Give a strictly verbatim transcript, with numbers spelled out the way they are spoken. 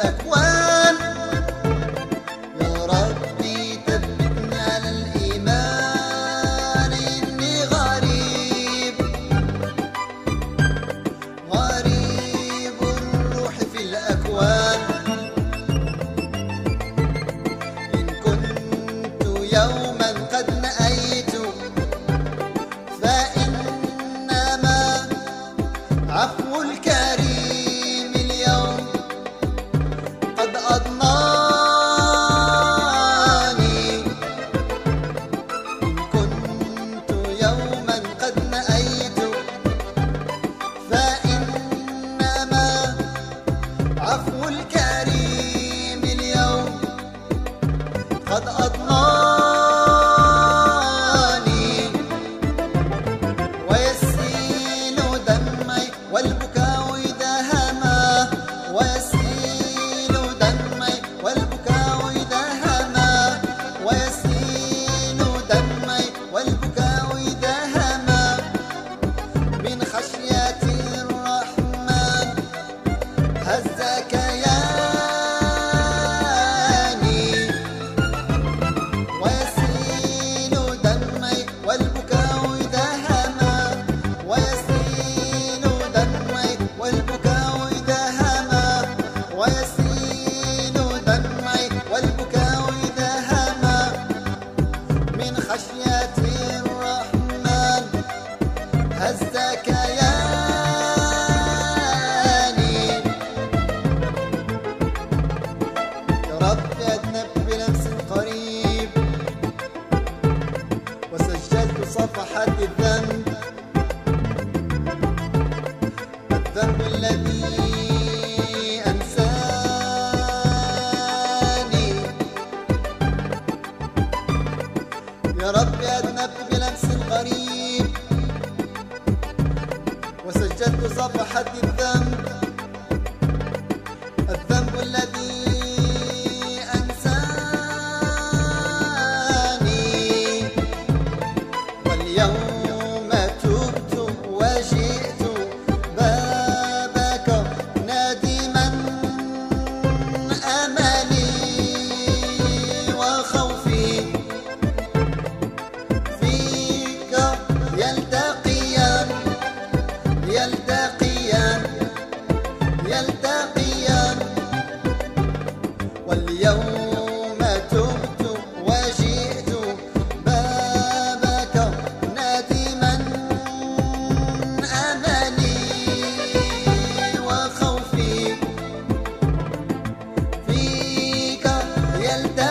الأكوان. يا ربي ثبتني على الإيمان، إني غريب غريب الروح في الأكوان. إن كنت يوما قد نأيت فإنما عفو الكريم اليوم قد أضناني. إن كنت يوما قد نأيت فإنما عفو الكريم اليوم قد أضناني. ويسيل دمعي والبكاء إذا هما، ويسيل دمعي والبكاء إذا هما، ويسيل دمعي والبكاء إذا هما من خشية الرحمن هز كياني. ويسيل دمعي والبكاء إذا هما، ويسيل دمعي والبكاء إذا هما، ويسيل دمعي والبكاء إذا هما من خشية الرحمن هز كياني. يا رب أذنب بنفس قريب وسجلت صفحة الذنب، الذنب الذي أنساني. يا رب أذنب بنفس قريب وسجلت صفحة الذنب، الذنب الذي أنساني. واليوم تبت وجئت بابك نادما أملي وخوفي فيك يلتقيان يلتقيان يلتقيان. واليوم تبت وجئت بابك نادما أملي وخوفي فيك يلتقيان.